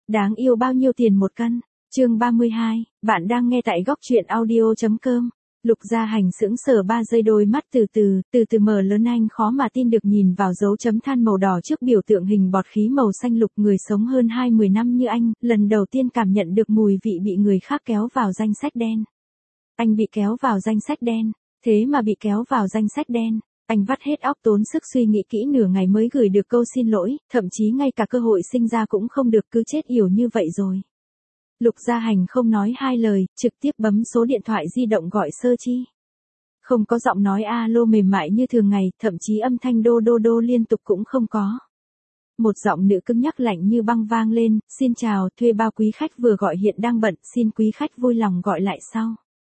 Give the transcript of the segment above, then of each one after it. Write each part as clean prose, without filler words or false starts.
Đáng yêu bao nhiêu tiền một cân? Chương 32, bạn đang nghe tại góc truyện audio.com. Lục Gia Hành sững sờ 3 giây, đôi mắt từ từ mở lớn, anh khó mà tin được nhìn vào dấu chấm than màu đỏ trước biểu tượng hình bọt khí màu xanh lục. Người sống hơn 20 năm như anh, lần đầu tiên cảm nhận được mùi vị bị người khác kéo vào danh sách đen. Anh bị kéo vào danh sách đen, thế mà bị kéo vào danh sách đen. Anh vắt hết óc tốn sức suy nghĩ kỹ nửa ngày mới gửi được câu xin lỗi, thậm chí ngay cả cơ hội sinh ra cũng không được, cứ chết yểu như vậy rồi. Lục Gia Hành không nói hai lời, trực tiếp bấm số điện thoại di động gọi Sơ Chi. Không có giọng nói alo mềm mại như thường ngày, thậm chí âm thanh đô đô đô liên tục cũng không có. Một giọng nữ cứng nhắc lạnh như băng vang lên, xin chào, thuê bao quý khách vừa gọi hiện đang bận, xin quý khách vui lòng gọi lại sau.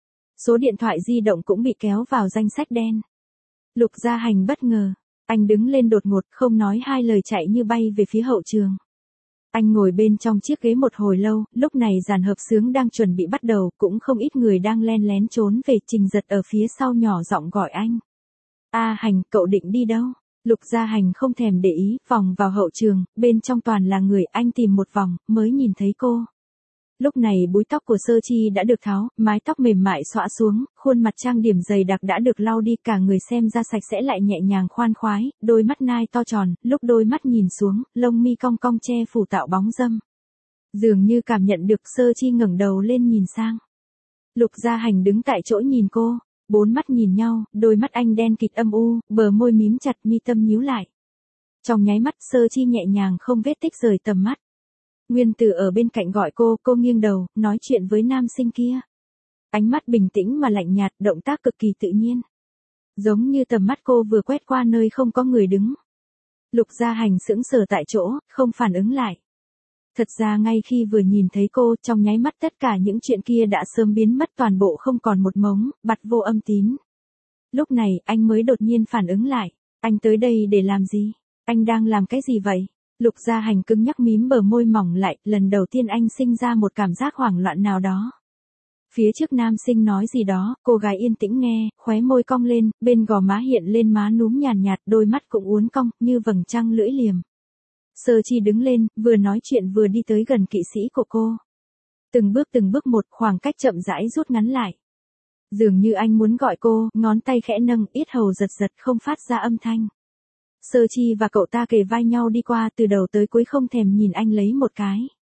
Số điện thoại di động cũng bị kéo vào danh sách đen. Lục Gia Hành bất ngờ, anh đứng lên đột ngột, không nói hai lời chạy như bay về phía hậu trường. Anh ngồi bên trong chiếc ghế một hồi lâu, lúc này dàn hợp xướng đang chuẩn bị bắt đầu, cũng không ít người đang len lén trốn về. Trình Giật ở phía sau nhỏ giọng gọi anh. Hành, cậu định đi đâu? Lục Gia Hành không thèm để ý, vòng vào hậu trường, bên trong toàn là người, anh tìm một vòng, mới nhìn thấy cô. Lúc này búi tóc của Sơ Chi đã được tháo, mái tóc mềm mại xõa xuống, khuôn mặt trang điểm dày đặc đã được lau đi, cả người xem ra sạch sẽ lại nhẹ nhàng khoan khoái, đôi mắt nai to tròn, lúc đôi mắt nhìn xuống, lông mi cong cong che phủ tạo bóng dâm. Dường như cảm nhận được, Sơ Chi ngẩng đầu lên nhìn sang. Lục Gia Hành đứng tại chỗ nhìn cô, bốn mắt nhìn nhau, đôi mắt anh đen kịt âm u, bờ môi mím chặt, mi tâm nhíu lại. Trong nháy mắt, Sơ Chi nhẹ nhàng không vết tích rời tầm mắt. Nguyên Tử ở bên cạnh gọi cô nghiêng đầu, nói chuyện với nam sinh kia. Ánh mắt bình tĩnh mà lạnh nhạt, động tác cực kỳ tự nhiên. Giống như tầm mắt cô vừa quét qua nơi không có người đứng. Lục Gia Hành sững sờ tại chỗ, không phản ứng lại. Thật ra ngay khi vừa nhìn thấy cô, trong nháy mắt tất cả những chuyện kia đã sớm biến mất toàn bộ, không còn một mống, bặt vô âm tín. Lúc này, anh mới đột nhiên phản ứng lại. Anh tới đây để làm gì? Anh đang làm cái gì vậy? Lục Gia Hành cứng nhắc mím bờ môi mỏng lại, lần đầu tiên anh sinh ra một cảm giác hoảng loạn nào đó. Phía trước nam sinh nói gì đó, cô gái yên tĩnh nghe, khóe môi cong lên, bên gò má hiện lên má núm nhàn nhạt, đôi mắt cũng uốn cong, như vầng trăng lưỡi liềm. Sơ Chi đứng lên, vừa nói chuyện vừa đi tới gần kỵ sĩ của cô. Từng bước một, khoảng cách chậm rãi rút ngắn lại. Dường như anh muốn gọi cô, ngón tay khẽ nâng, yết hầu giật giật không phát ra âm thanh. Sơ Chi và cậu ta kề vai nhau đi qua, từ đầu tới cuối không thèm nhìn anh lấy một cái.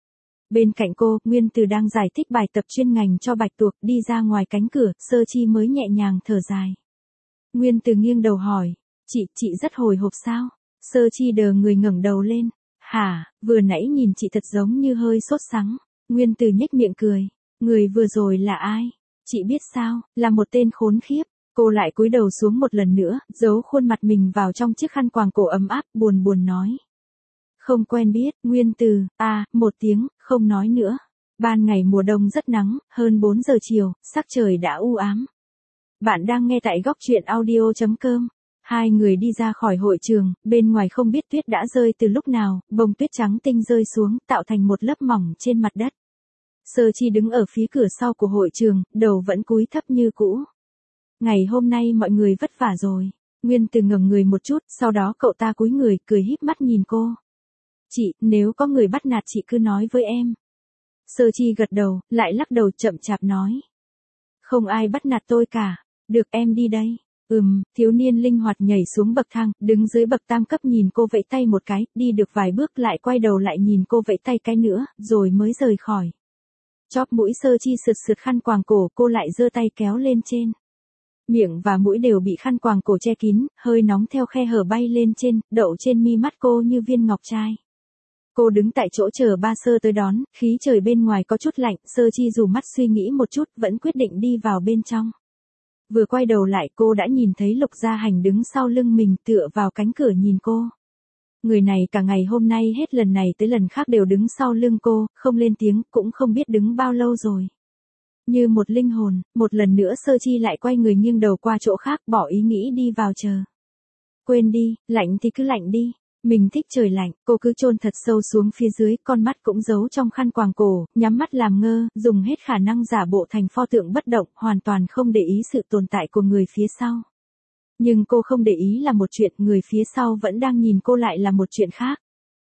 Bên cạnh cô, Nguyên Từ đang giải thích bài tập chuyên ngành cho Bạch Tuộc, đi ra ngoài cánh cửa, Sơ Chi mới nhẹ nhàng thở dài. Nguyên Từ nghiêng đầu hỏi, chị rất hồi hộp sao? Sơ Chi đờ người ngẩng đầu lên, hả, vừa nãy nhìn chị thật giống như hơi sốt sắng. Nguyên Từ nhếch miệng cười, người vừa rồi là ai? Chị biết sao, là một tên khốn khiếp. Cô lại cúi đầu xuống một lần nữa, giấu khuôn mặt mình vào trong chiếc khăn quàng cổ ấm áp, buồn nói. Không quen biết. Nguyên Từ, một tiếng, không nói nữa. Ban ngày mùa đông rất nắng, hơn 4 giờ chiều, sắc trời đã u ám. Bạn đang nghe tại góc truyện audio.com. Hai người đi ra khỏi hội trường, bên ngoài không biết tuyết đã rơi từ lúc nào, bông tuyết trắng tinh rơi xuống, tạo thành một lớp mỏng trên mặt đất. Sơ Chi đứng ở phía cửa sau của hội trường, đầu vẫn cúi thấp như cũ. Ngày hôm nay mọi người vất vả rồi. Nguyên Từ ngẩng người một chút, sau đó cậu ta cúi người, cười híp mắt nhìn cô. Chị, nếu có người bắt nạt chị cứ nói với em. Sơ Chi gật đầu, lại lắc đầu chậm chạp nói. Không ai bắt nạt tôi cả. Được, em đi đây. Thiếu niên linh hoạt nhảy xuống bậc thang, đứng dưới bậc tam cấp nhìn cô vẫy tay một cái, đi được vài bước lại quay đầu lại nhìn cô vẫy tay cái nữa, rồi mới rời khỏi. Chóp mũi Sơ Chi sượt khăn quàng cổ, cô lại giơ tay kéo lên trên. Miệng và mũi đều bị khăn quàng cổ che kín, hơi nóng theo khe hở bay lên trên, đậu trên mi mắt cô như viên ngọc trai. Cô đứng tại chỗ chờ ba Sơ tới đón, khí trời bên ngoài có chút lạnh, Sơ Chi dù mắt suy nghĩ một chút, vẫn quyết định đi vào bên trong. Vừa quay đầu lại cô đã nhìn thấy Lục Gia Hành đứng sau lưng mình, tựa vào cánh cửa nhìn cô. Người này cả ngày hôm nay hết lần này tới lần khác đều đứng sau lưng cô, không lên tiếng, cũng không biết đứng bao lâu rồi. Như một linh hồn, một lần nữa Sơ Chi lại quay người nghiêng đầu qua chỗ khác, bỏ ý nghĩ đi vào chờ. Quên đi, lạnh thì cứ lạnh đi. Mình thích trời lạnh, cô cứ chôn thật sâu xuống phía dưới, con mắt cũng giấu trong khăn quàng cổ, nhắm mắt làm ngơ, dùng hết khả năng giả bộ thành pho tượng bất động, hoàn toàn không để ý sự tồn tại của người phía sau. Nhưng cô không để ý là một chuyện, người phía sau vẫn đang nhìn cô lại là một chuyện khác.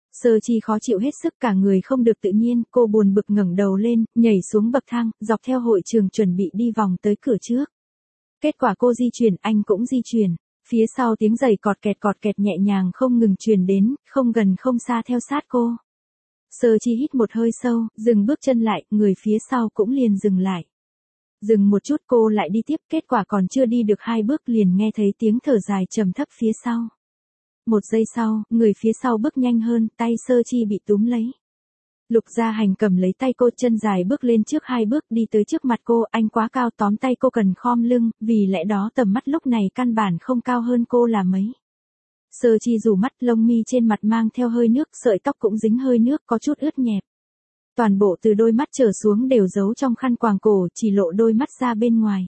Sơ Chi khó chịu hết sức, cả người không được tự nhiên, cô buồn bực ngẩng đầu lên, nhảy xuống bậc thang, dọc theo hội trường chuẩn bị đi vòng tới cửa trước. Kết quả cô di chuyển, anh cũng di chuyển. Phía sau tiếng giày cọt kẹt nhẹ nhàng không ngừng truyền đến, không gần không xa theo sát cô. Sơ Chi hít một hơi sâu, dừng bước chân lại, người phía sau cũng liền dừng lại. Dừng một chút cô lại đi tiếp, kết quả còn chưa đi được 2 bước liền nghe thấy tiếng thở dài trầm thấp phía sau. 1 giây sau, người phía sau bước nhanh hơn, tay Sơ Chi bị túm lấy. Lục Gia Hành cầm lấy tay cô, chân dài bước lên trước 2 bước đi tới trước mặt cô, anh quá cao tóm tay cô cần khom lưng, vì lẽ đó tầm mắt lúc này căn bản không cao hơn cô là mấy. Sơ Chi rủ mắt, lông mi trên mặt mang theo hơi nước, sợi tóc cũng dính hơi nước, có chút ướt nhẹp. Toàn bộ từ đôi mắt trở xuống đều giấu trong khăn quàng cổ, chỉ lộ đôi mắt ra bên ngoài.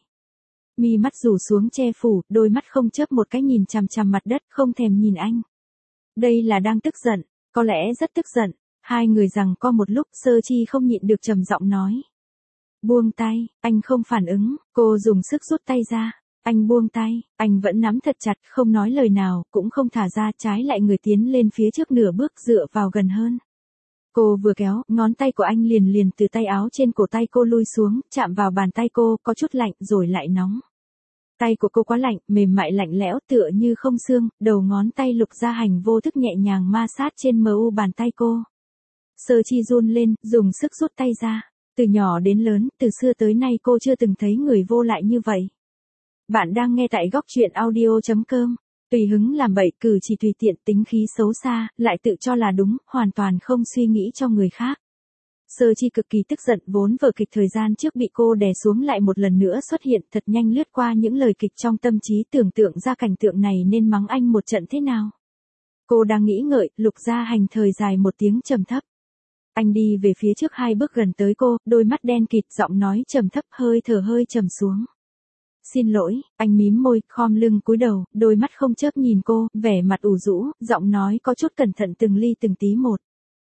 Mi mắt rủ xuống che phủ, đôi mắt không chớp một cái nhìn chằm chằm mặt đất, không thèm nhìn anh. Đây là đang tức giận, có lẽ rất tức giận. Hai người giằng co một lúc, Sơ Chi không nhịn được trầm giọng nói. Buông tay, anh không phản ứng, cô dùng sức rút tay ra. Anh buông tay, anh vẫn nắm thật chặt, không nói lời nào, cũng không thả ra, trái lại người tiến lên phía trước nửa bước dựa vào gần hơn. Cô vừa kéo, ngón tay của anh liền từ tay áo trên cổ tay cô lui xuống, chạm vào bàn tay cô, có chút lạnh rồi lại nóng. Tay của cô quá lạnh, mềm mại lạnh lẽo tựa như không xương, đầu ngón tay Lục Gia Hành vô thức nhẹ nhàng ma sát trên mu bàn tay cô. Sơ Chi run lên, dùng sức rút tay ra. Từ nhỏ đến lớn, từ xưa tới nay cô chưa từng thấy người vô lại như vậy. Bạn đang nghe tại góc truyện audio.com. Tùy hứng làm bậy, cử chỉ tùy tiện, tính khí xấu xa, lại tự cho là đúng, hoàn toàn không suy nghĩ cho người khác. Sơ Chi cực kỳ tức giận, vốn vở kịch thời gian trước bị cô đè xuống lại một lần nữa xuất hiện, thật nhanh lướt qua những lời kịch trong tâm trí, tưởng tượng ra cảnh tượng này nên mắng anh một trận thế nào. Cô đang nghĩ ngợi, Lục Gia Hành thời dài một tiếng trầm thấp. Anh đi về phía trước 2 bước gần tới cô, đôi mắt đen kịt, giọng nói trầm thấp, hơi thở hơi trầm xuống. Xin lỗi, anh mím môi, khom lưng cúi đầu, đôi mắt không chớp nhìn cô, vẻ mặt ủ rũ, giọng nói có chút cẩn thận từng ly từng tí một.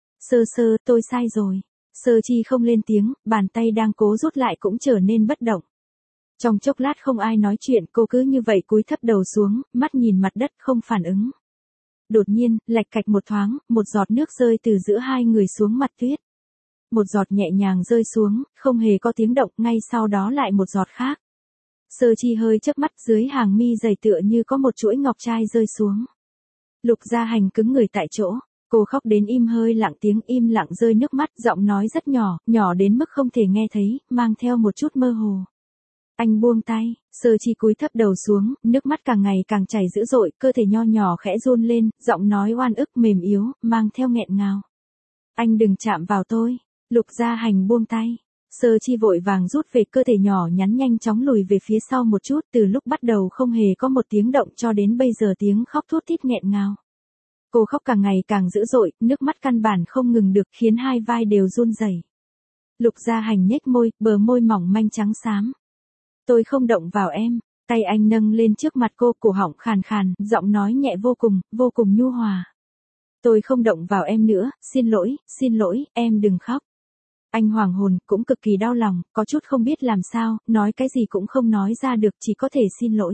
Sơ, tôi sai rồi. Sơ Chi không lên tiếng, bàn tay đang cố rút lại cũng trở nên bất động. Trong chốc lát không ai nói chuyện, cô cứ như vậy cúi thấp đầu xuống, mắt nhìn mặt đất không phản ứng. Đột nhiên, lạch cạch một thoáng, một giọt nước rơi từ giữa hai người xuống mặt tuyết. Một giọt nhẹ nhàng rơi xuống, không hề có tiếng động, ngay sau đó lại một giọt khác. Sơ Chi hơi chớp mắt, dưới hàng mi dày tựa như có một chuỗi ngọc trai rơi xuống. Lục Gia Hành cứng người tại chỗ, cô khóc đến im hơi lặng tiếng, im lặng rơi nước mắt, giọng nói rất nhỏ, nhỏ đến mức không thể nghe thấy, mang theo một chút mơ hồ. Anh buông tay, Sơ Chi cúi thấp đầu xuống, nước mắt càng ngày càng chảy dữ dội, cơ thể nho nhỏ khẽ run lên, giọng nói oan ức mềm yếu, mang theo nghẹn ngào. Anh đừng chạm vào tôi. Lục Gia Hành buông tay. Sơ Chi vội vàng rút về, cơ thể nhỏ nhắn nhanh chóng lùi về phía sau một chút, từ lúc bắt đầu không hề có một tiếng động cho đến bây giờ tiếng khóc thút thít nghẹn ngào. Cô khóc càng ngày càng dữ dội, nước mắt căn bản không ngừng được, khiến hai vai đều run rẩy. Lục Gia Hành nhếch môi, bờ môi mỏng manh trắng xám. Tôi không động vào em. Tay anh nâng lên trước mặt cô, cổ họng khàn khàn, giọng nói nhẹ vô cùng nhu hòa. Tôi không động vào em nữa, xin lỗi, em đừng khóc. Anh hoàng hồn, cũng cực kỳ đau lòng, có chút không biết làm sao, nói cái gì cũng không nói ra được, chỉ có thể xin lỗi.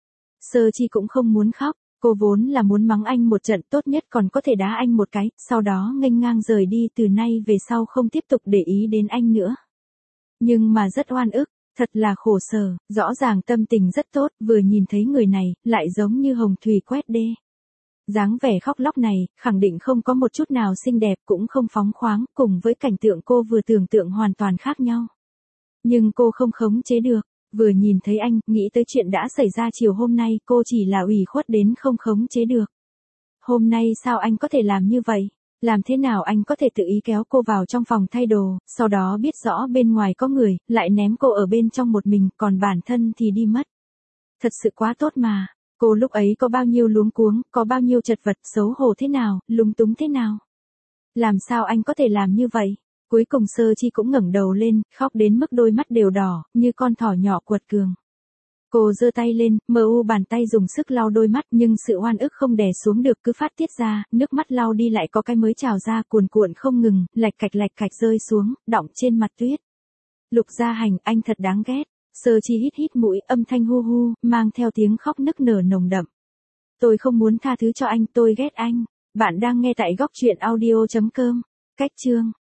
Sơ Chi cũng không muốn khóc, cô vốn là muốn mắng anh một trận, tốt nhất còn có thể đá anh một cái, sau đó nghênh ngang rời đi, từ nay về sau không tiếp tục để ý đến anh nữa. Nhưng mà rất oan ức, thật là khổ sở, rõ ràng tâm tình rất tốt, vừa nhìn thấy người này, lại giống như hồng thủy quét đê. Dáng vẻ khóc lóc này, khẳng định không có một chút nào xinh đẹp, cũng không phóng khoáng, cùng với cảnh tượng cô vừa tưởng tượng hoàn toàn khác nhau. Nhưng cô không khống chế được, vừa nhìn thấy anh, nghĩ tới chuyện đã xảy ra chiều hôm nay, cô chỉ là ủy khuất đến không khống chế được. Hôm nay sao anh có thể làm như vậy? Làm thế nào anh có thể tự ý kéo cô vào trong phòng thay đồ, sau đó biết rõ bên ngoài có người, lại ném cô ở bên trong một mình, còn bản thân thì đi mất. Thật sự quá tốt mà. Cô lúc ấy có bao nhiêu luống cuống, có bao nhiêu chật vật, xấu hổ thế nào, lúng túng thế nào. Làm sao anh có thể làm như vậy? Cuối cùng Sơ Chi cũng ngẩng đầu lên, khóc đến mức đôi mắt đều đỏ, như con thỏ nhỏ quật cường. Cô giơ tay lên, bàn tay dùng sức lau đôi mắt, nhưng sự oan ức không đè xuống được, cứ phát tiết ra, nước mắt lau đi lại có cái mới trào ra, cuồn cuộn không ngừng, lạch cạch rơi xuống, đọng trên mặt tuyết. Lục Gia Hành, anh thật đáng ghét. Sơ Chi hít mũi, âm thanh hu hu, mang theo tiếng khóc nức nở nồng đậm. Tôi không muốn tha thứ cho anh, tôi ghét anh. Bạn đang nghe tại góc truyện audio.com. Cách chương